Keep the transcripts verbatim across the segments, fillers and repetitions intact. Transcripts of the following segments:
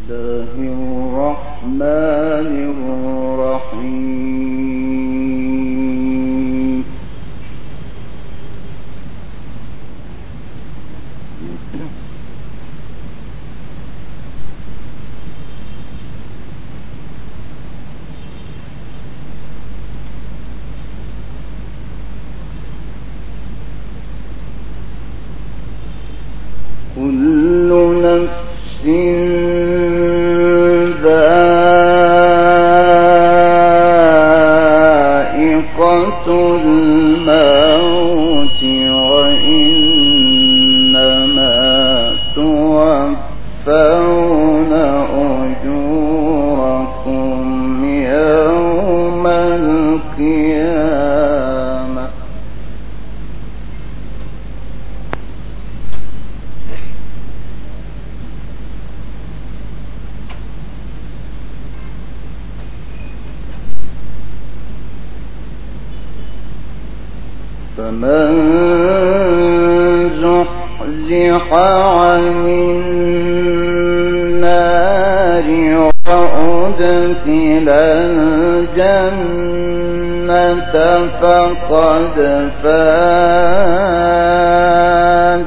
فمن زحزح عن النار وأدخل الجنة فقد فاز.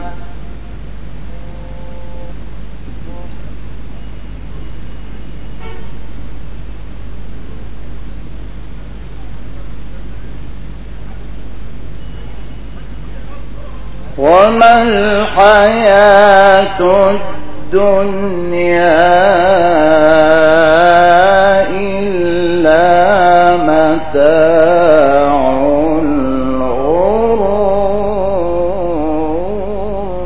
وما الحياة الدنيا إلا متاع الغرور.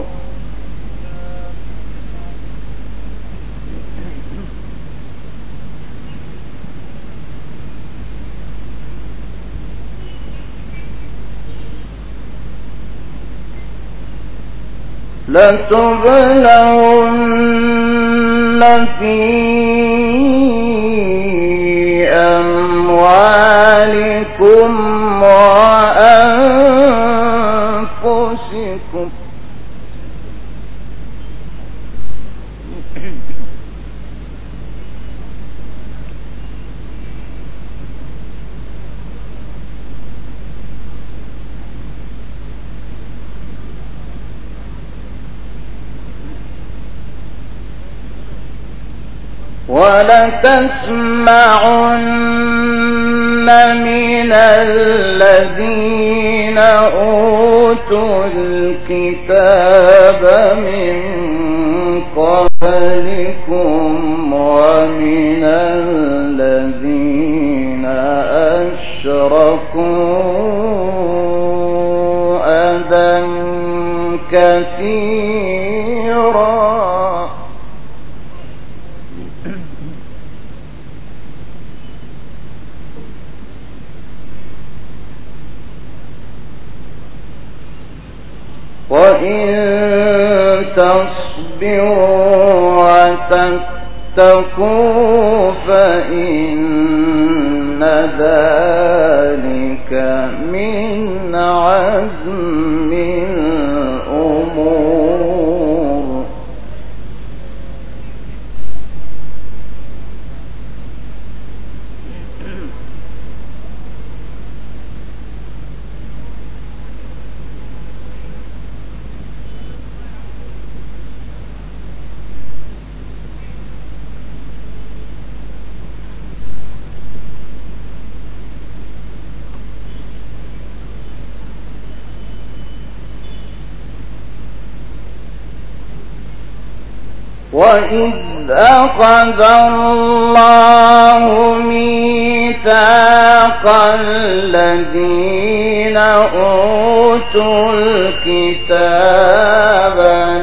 لتبلون في أموالكم وأنفسكم ولتسمعن من الذين أوتوا الكتاب من قبلكم ومن الذين أشركوا أذى كثيرا وإن تصبروا وتتقوا فإن ذلك من عزم الأمور. وَإِذْ أَخَذَ اللَّهُ مِيثَاقَ الَّذِينَ أُوتُوا الْكِتَابَ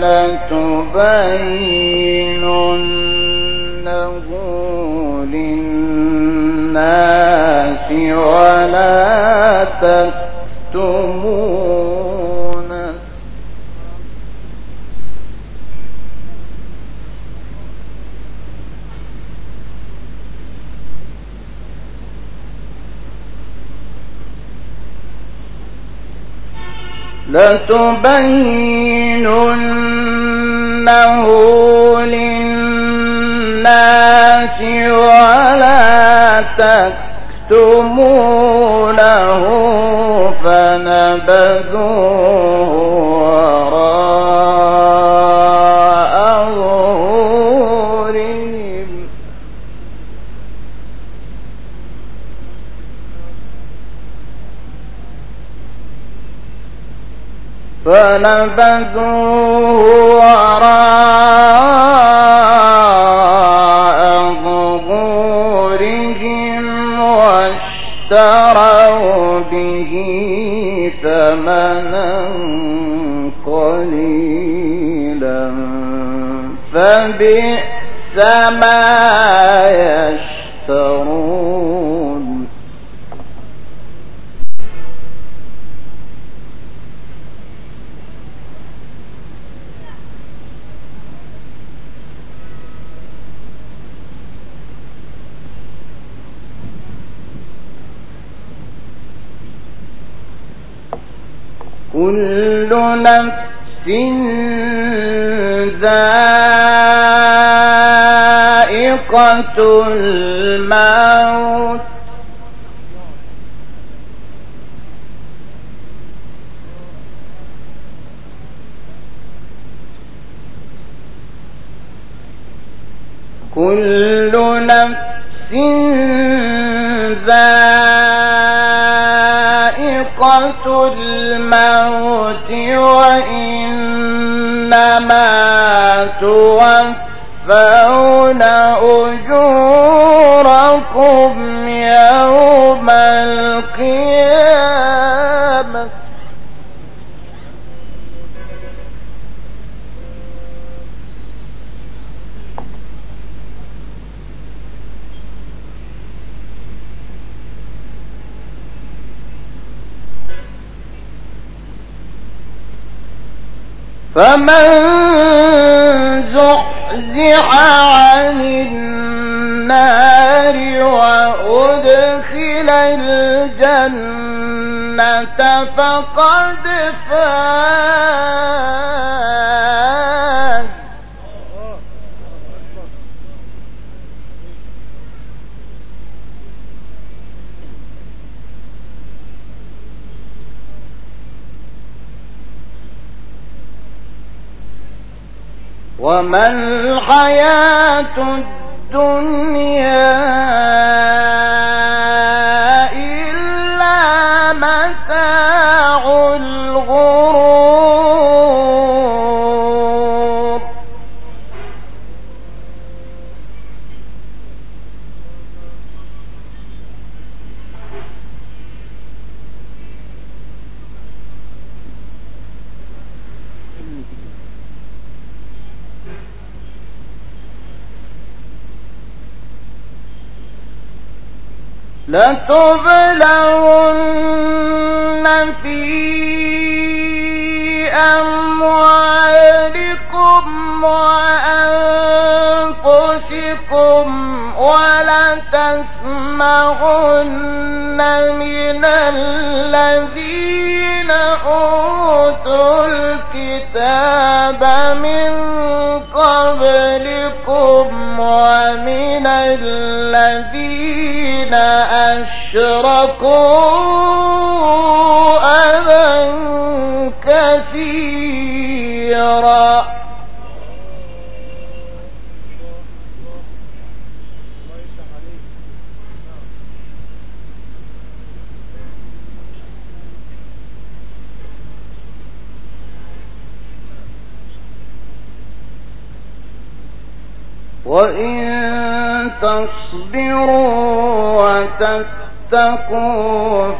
لَتُبَيِّنُنَّهُ لِلنَّاسِ وَلَا تَكْتُمُونَهُ لتبيننه للناس الناس ولا تكتمونه فنبذوه وراء ظهورهم فنبذوه وراء ظهورهم واشتروا به ثمنا قليلا فبئس ما يشترون كل نفس ذائقة الموت كل نفس ذائقة الموت وإنما توفون أجوركم يوم القيامة فمن زحزح عن النار وأدخل الجنة فقد فاز وما الحياة الدنيا إلا متاع الغرور لتبلغن في أموالكم وأنفسكم ولتسمعن من الذين أوتوا الكتاب من قبلكم ومن الذين أشركوا أذى كثيرا وإن تصبروا وتتقوا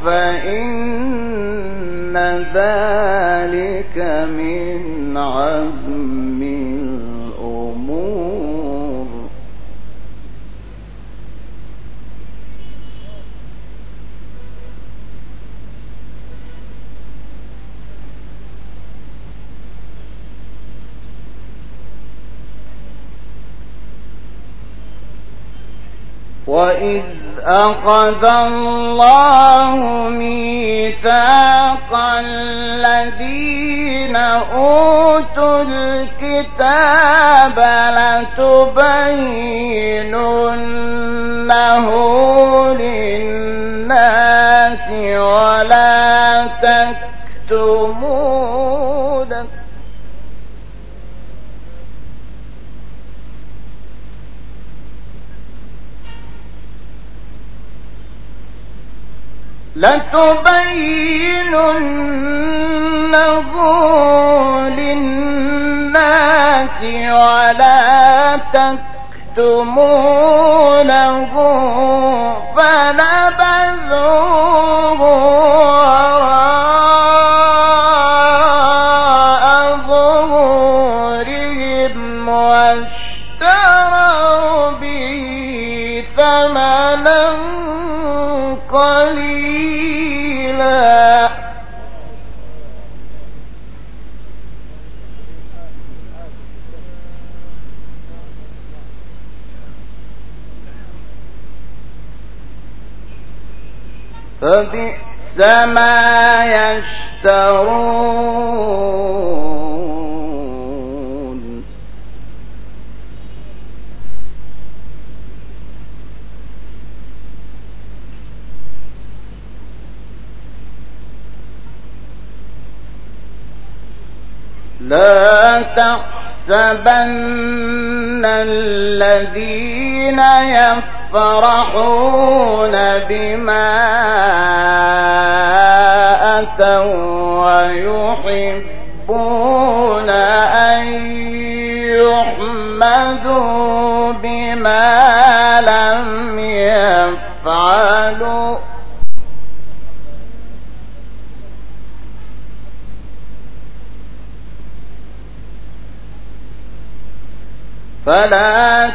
فإن ذلك من عزم الأمور وَإِذْ أَخَذَ اللَّهُ مِيثَاقَ الَّذِينَ أُوتُوا الْكِتَابَ لَتُبَيِّنُنَّهُ لتبيننه للناس ولا تكتمونه فنبذوه وراء ظهورهم واشتروا به ثمنا قليلا فبئس ما يشترون لا تحسبن الذين يفرحون بما أتوا ويحبون أن يحمدوا بما لم يفعلوا فلا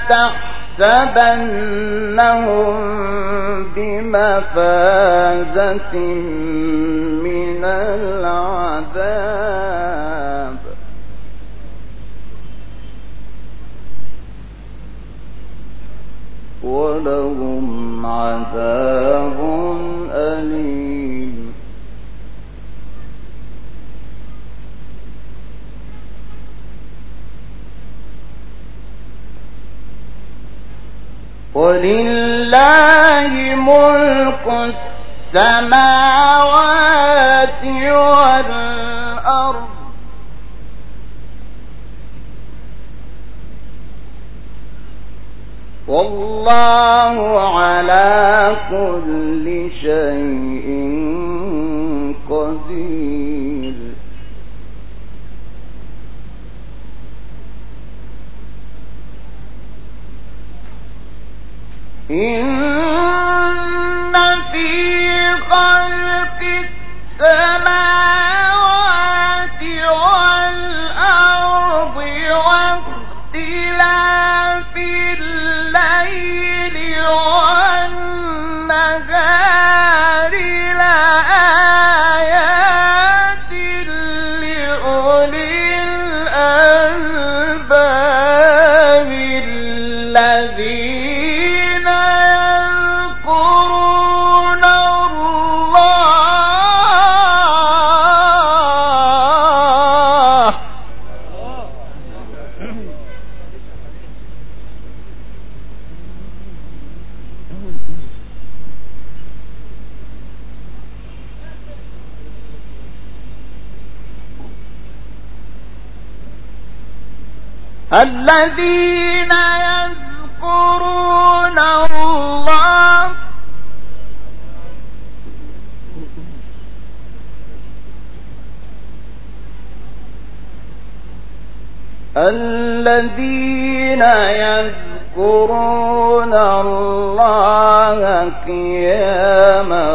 تحسبنهم بمفازة من العذاب ولهم عذاب أليم ولله ملك السماوات والأرض والله على كل شيء قدير إن في خلق السماوات والأرض واختلاف الليل والنهار لآيات لأولي الألباب الذين يذكرون الله الذين يذكرون الله الذين يذكرون الله قياما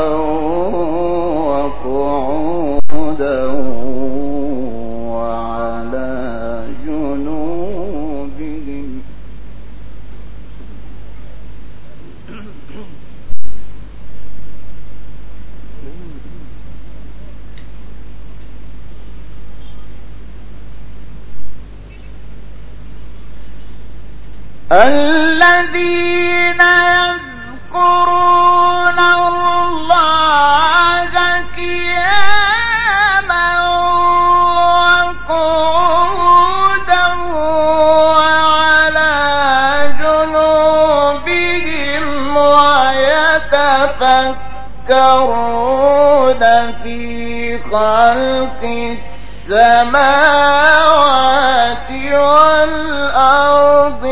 وقعودا وعلى جنوبهم الذين يذكرون الله قياما وقعودا وعلى جنوبهم ويتفكرون في خلق السماوات والأرض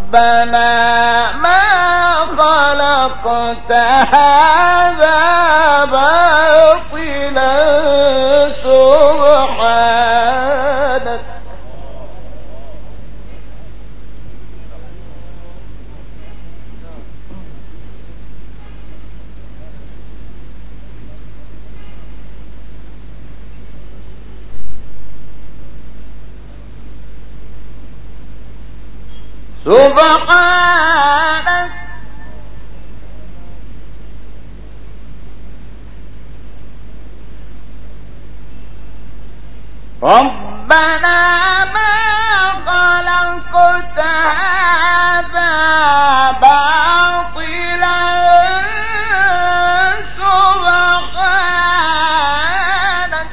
ربنا ما خلقت هذا سبحانك ربنا ما خلقت هذا باطلا سبحانك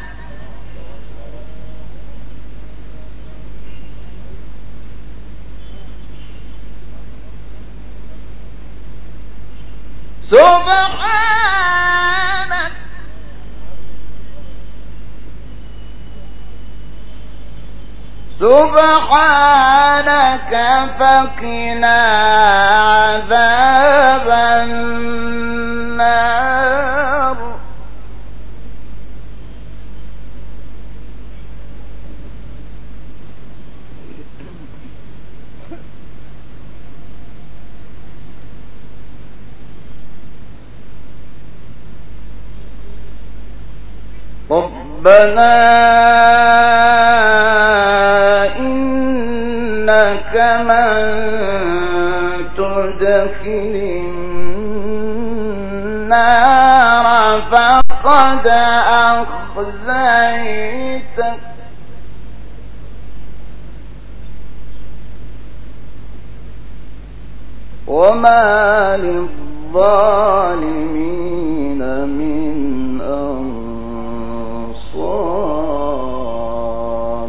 سبحانك سبحانك فقنا عذاب النار ربنا إنك من تدخل النار فقد أخزيته وما للظالمين من أنصار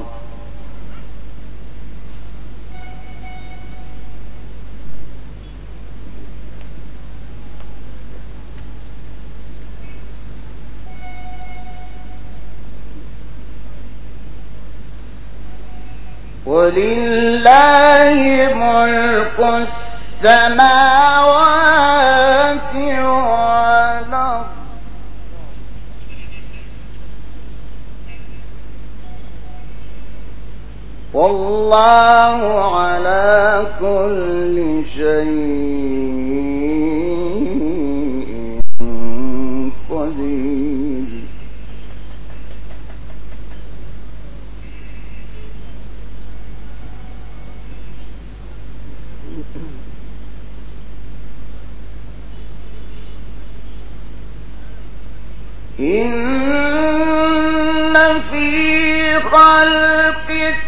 ولله ملك السماوات والأرض والله على كل شيء قدير إن في خلق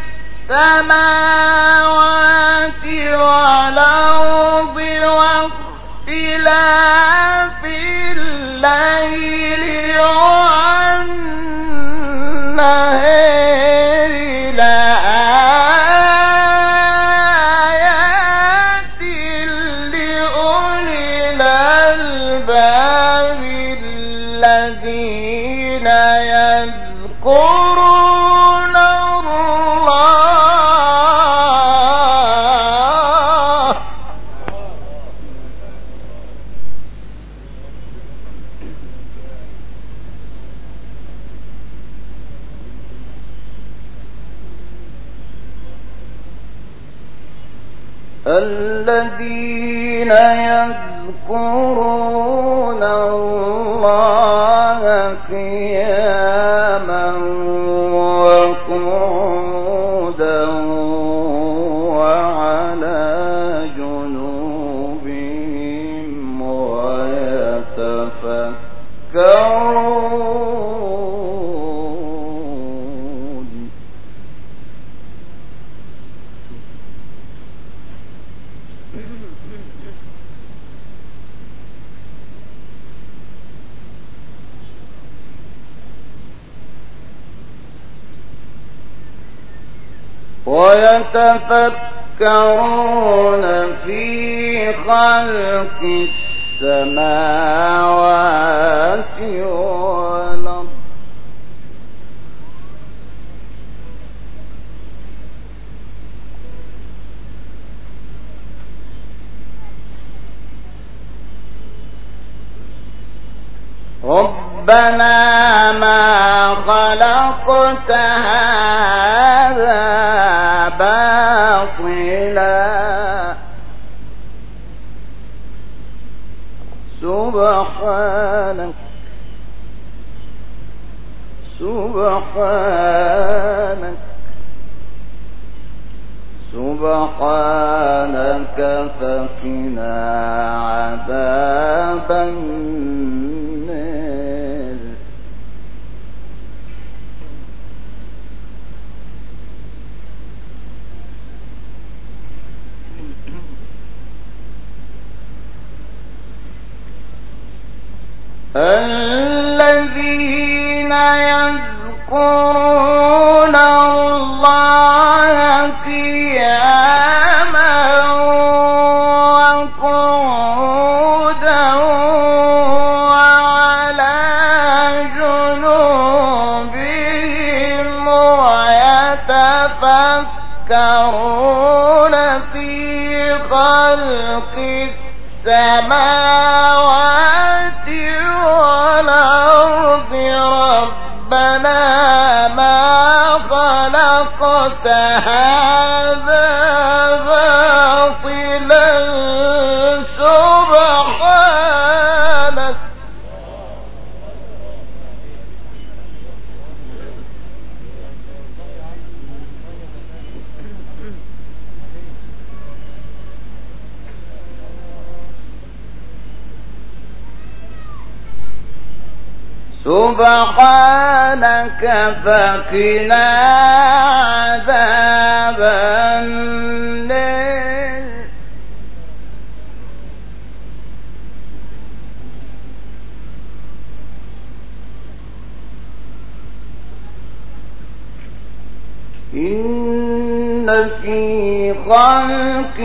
السماوات والأرض واختلاف الليل والنهار لآيات لأولي الألباب الذين يذكرون الله الذين يذكرون الله قياما وقعودا وعلى جنوبهم ويتفكرون ويتفكرون في خلق السماوات والأرض ربنا ما خلقت هذا باطلا سبحانك سبحانك سبحانك غفرانك فقنا عذاب النار. الذين يذكرون الله قياما وقعودا وعلى جنوبهم ويتفكرون في خلق السماوات والأرض ربنا ما خلقت هذا باطلا سبحانك سبحانك فقنا عذاب النار. إن في خلق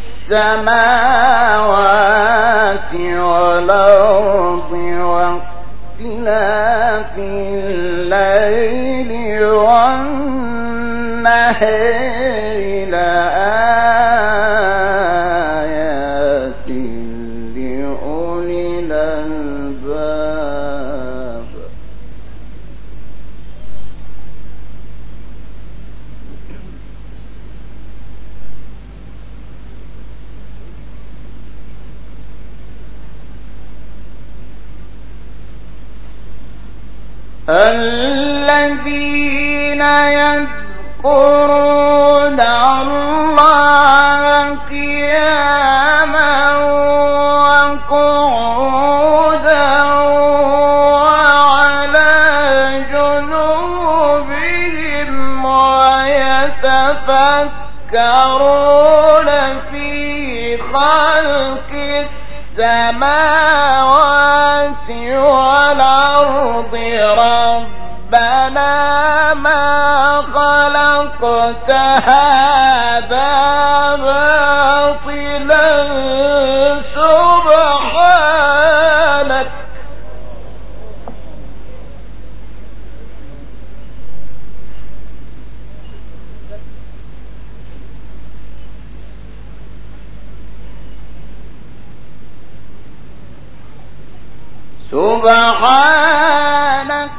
السماوات والأرض واختلاف الليل والنهار لآيات لأولي الألباب. الذين يذكرون الله قياما وقعودا وعلى جنوبهم ويتفكرون في خلق السماوات والأرض ربنا ما خلقت هذا باطلا سبحانك سبحانك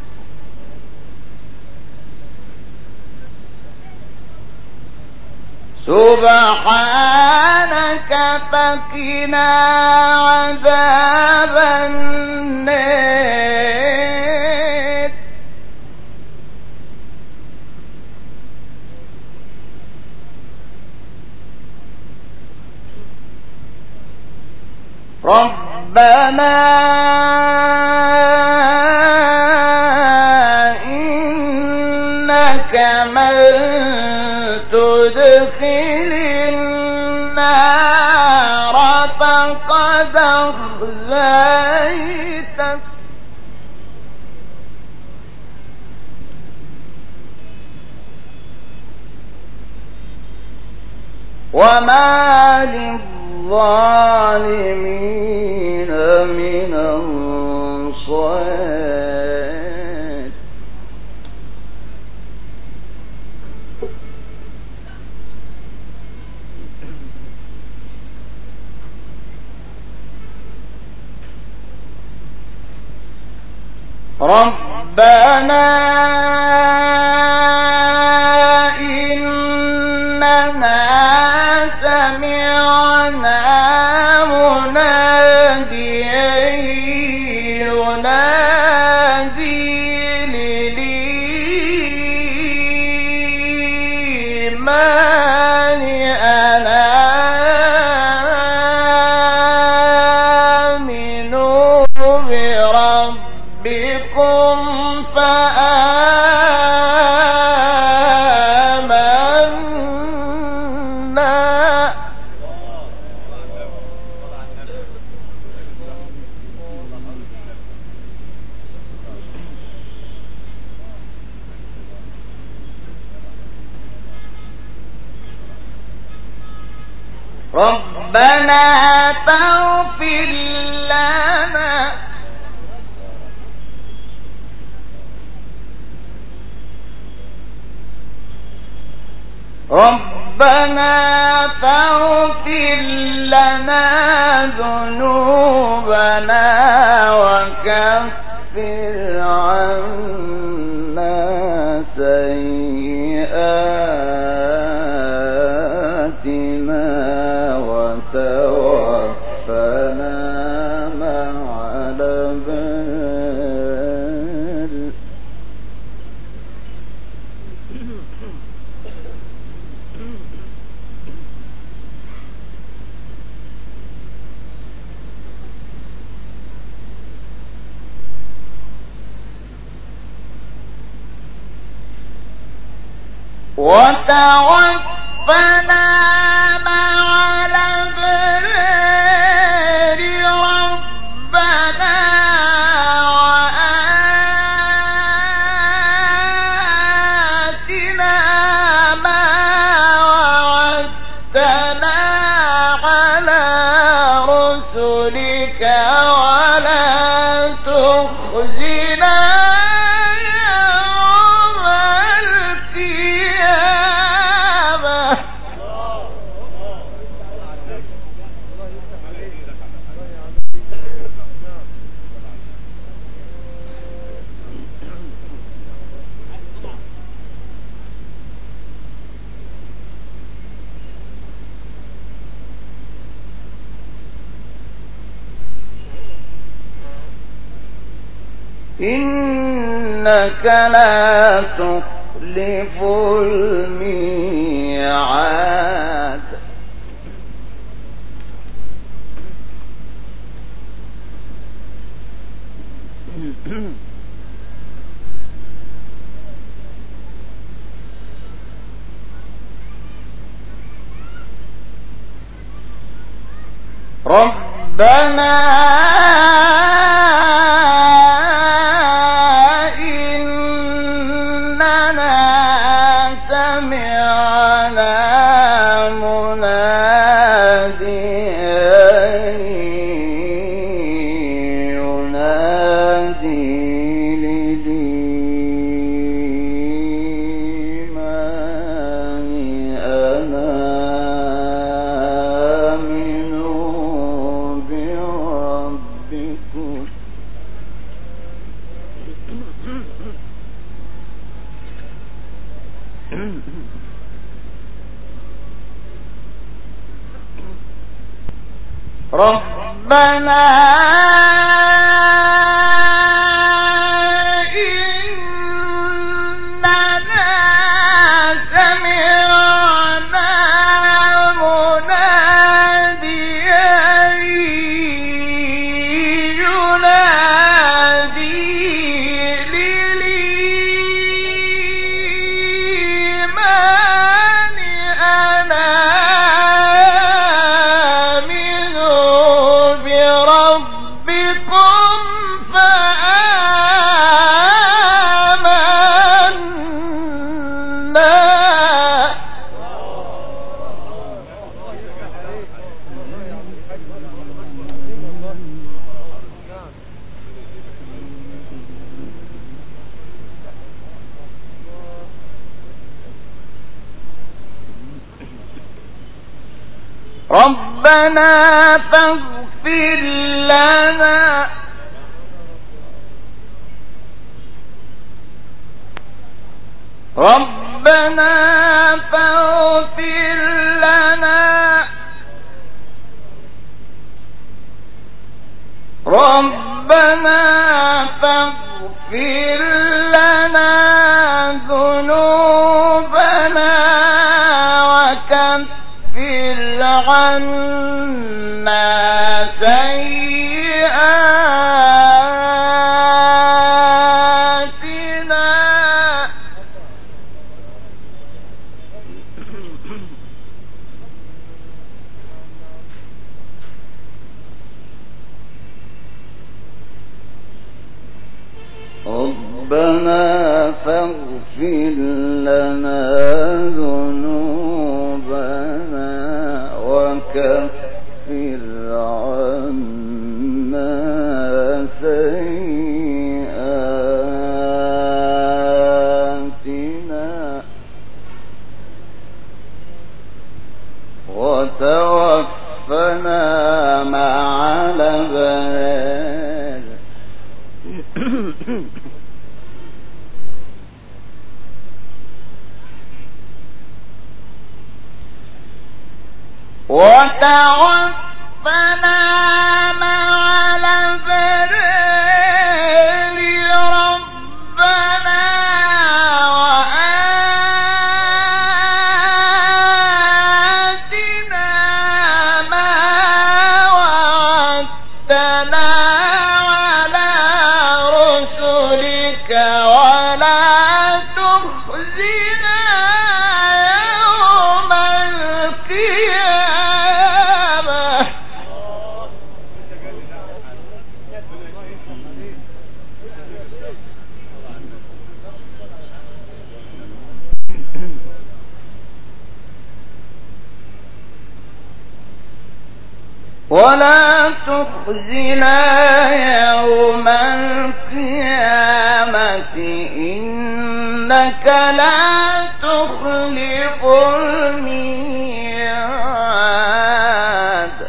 سبحانك فقنا عذاب النار. ربنا إنك من تدخل النار فقد أخزيته وما للظالمين من أنصار. ربنا إننا سمعنا مناديا ينادي للإيمان ربنا فاغفر لنا ربنا فاغفر لنا ذنوبنا وكفر عنا سيئاتنا وتوفنا مع الأبرار. وتوفنا مع الأبرار ربنا وآتنا ما وعدتنا على رسلك ولا تخزنا إنك لا تخلف الميعاد. ربنا ربنا إننا سمعنا مناديا ينادي للإيمان أن آمنوا بربكم فآمنا. ربنا فاغفر لنا ربنا فاغفر لنا ربنا فاغفر لنا ذنوبنا وكفر عنا سيئاتنا ربنا فاغفر لنا ذنوبنا وكفر وتوفنا مع الأبرار وتوفنا مع الأبرار ربنا وآتنا ما وعدتنا على رسلك ولا تخزنا يوم القيامة ولا تخزنا يوم القيامة إنك لا تخلف الميعاد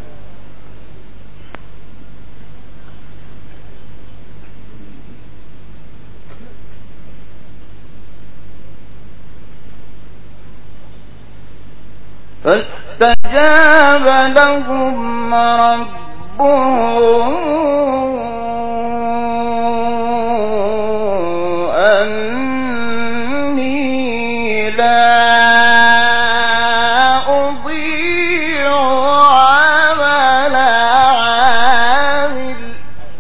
فاستجاب لهم ربهم أني لا أضيع عمل عامل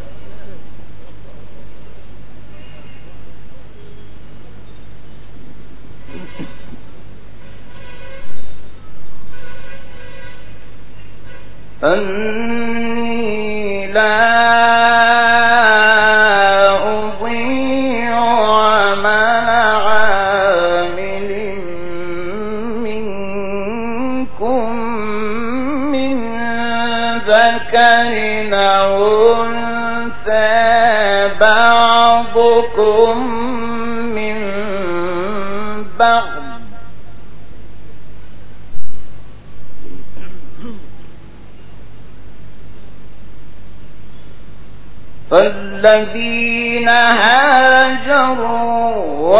أني لا أضيع عمل عامل منكم من ذكر أو أنثى بعضكم من بعض فالذين هاجروا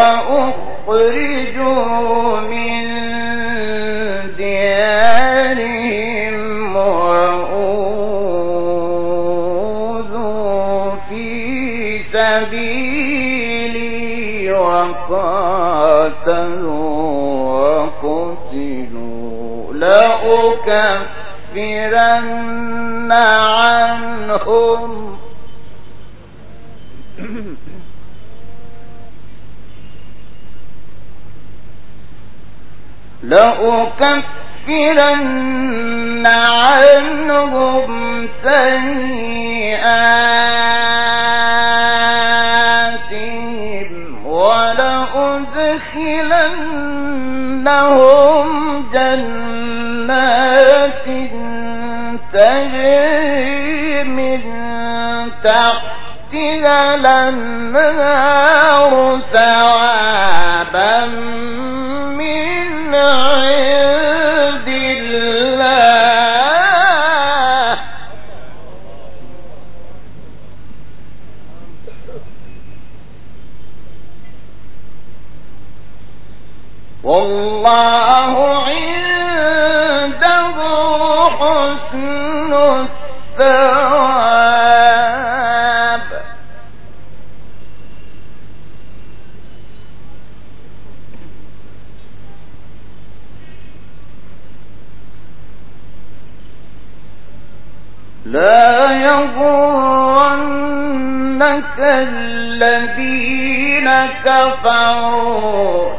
وأخرجوا من ديارهم وأوذوا في سبيلي وقاتلوا وقتلوا لأكفرن عنهم لأكفرن عنهم سيئاتهم ولأدخلنهم جنات تجري من تحتها الأنهار ثوابا من عند الله والله عنده حسن الثواب لا يغرنك الذين كفروا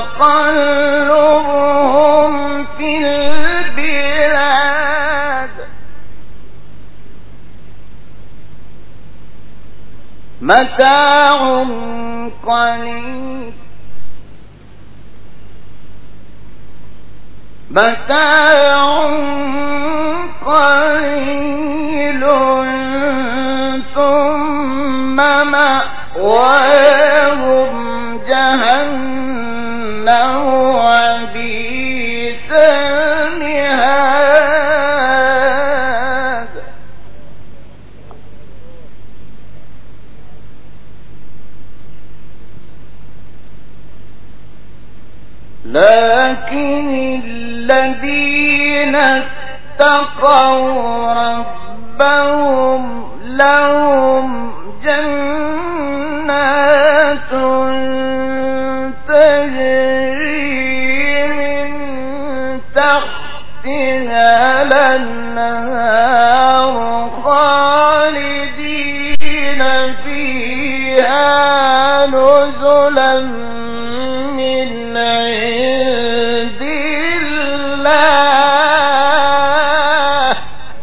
تقلبهم في البلاد متاع قليل متاع قليل ثم مأواهم جهنم وبئس المهاد الذين اتقوا ربهم لهم جنات تجري من تحتها الأنهار خالدين فيها نزلا من عند الله.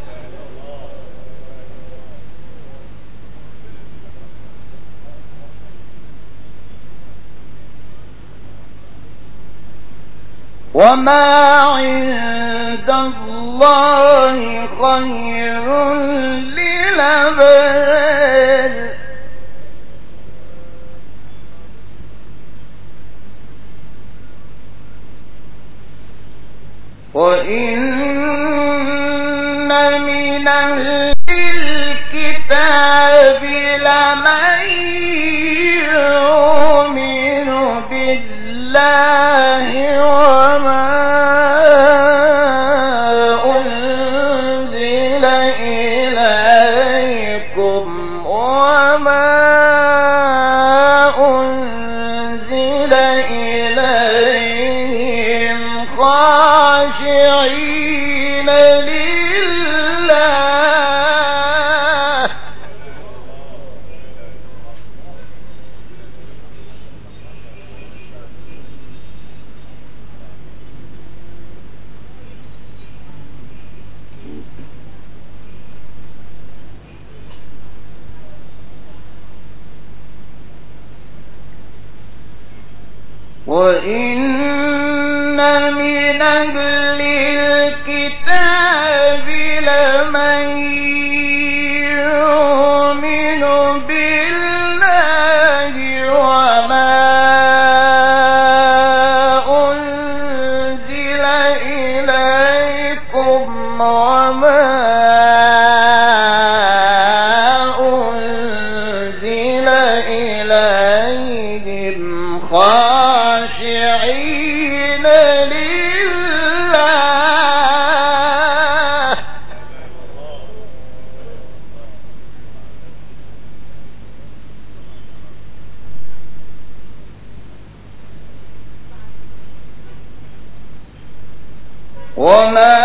وما عند الله خير للأبرار. وإن من أهل الكتاب لمن يؤمن بالله وما أنزل إليكم وما أنزل إليهم خاشعين لله. وإن من أهل الكتاب لمن يؤمن بالله وما أنزل إليكم وما أنزل إليهم خاشعين لله. وما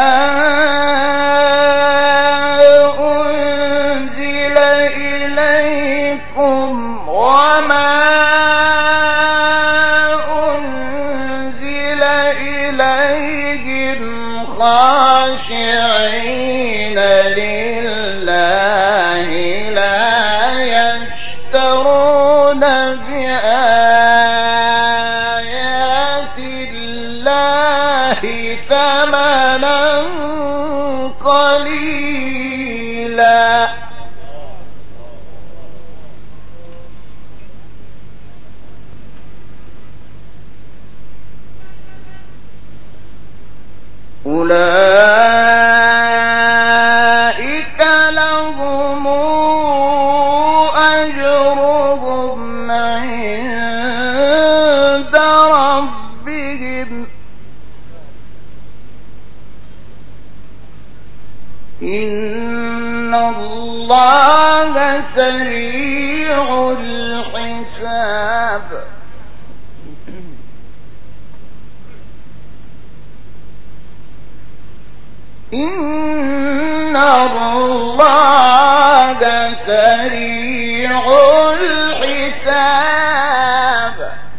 أنزل إليكم وما أنزل إليهم خاشعين لله لا يشترون بآيات الله ثمنا قليلا. أولئك لهم أجرهم عند ربهم إن الله سريع الحساب. إن الله سريع الحساب.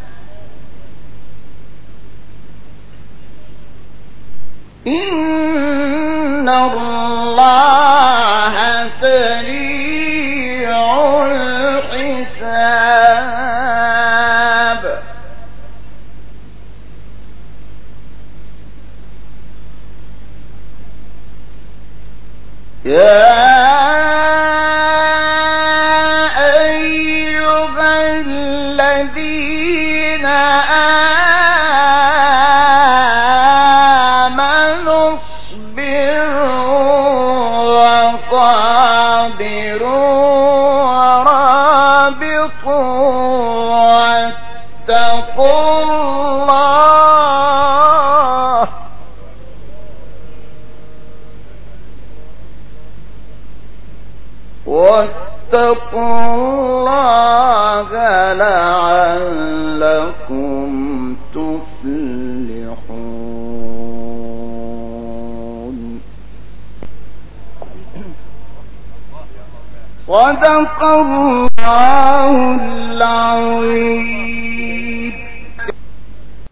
إن الله سريع الحساب. يا أيها الذين آمنوا اصبروا وصابروا ورابطوا واتقوا الله واتقوا الله لعلكم تفلحون. صدق الله العظيم.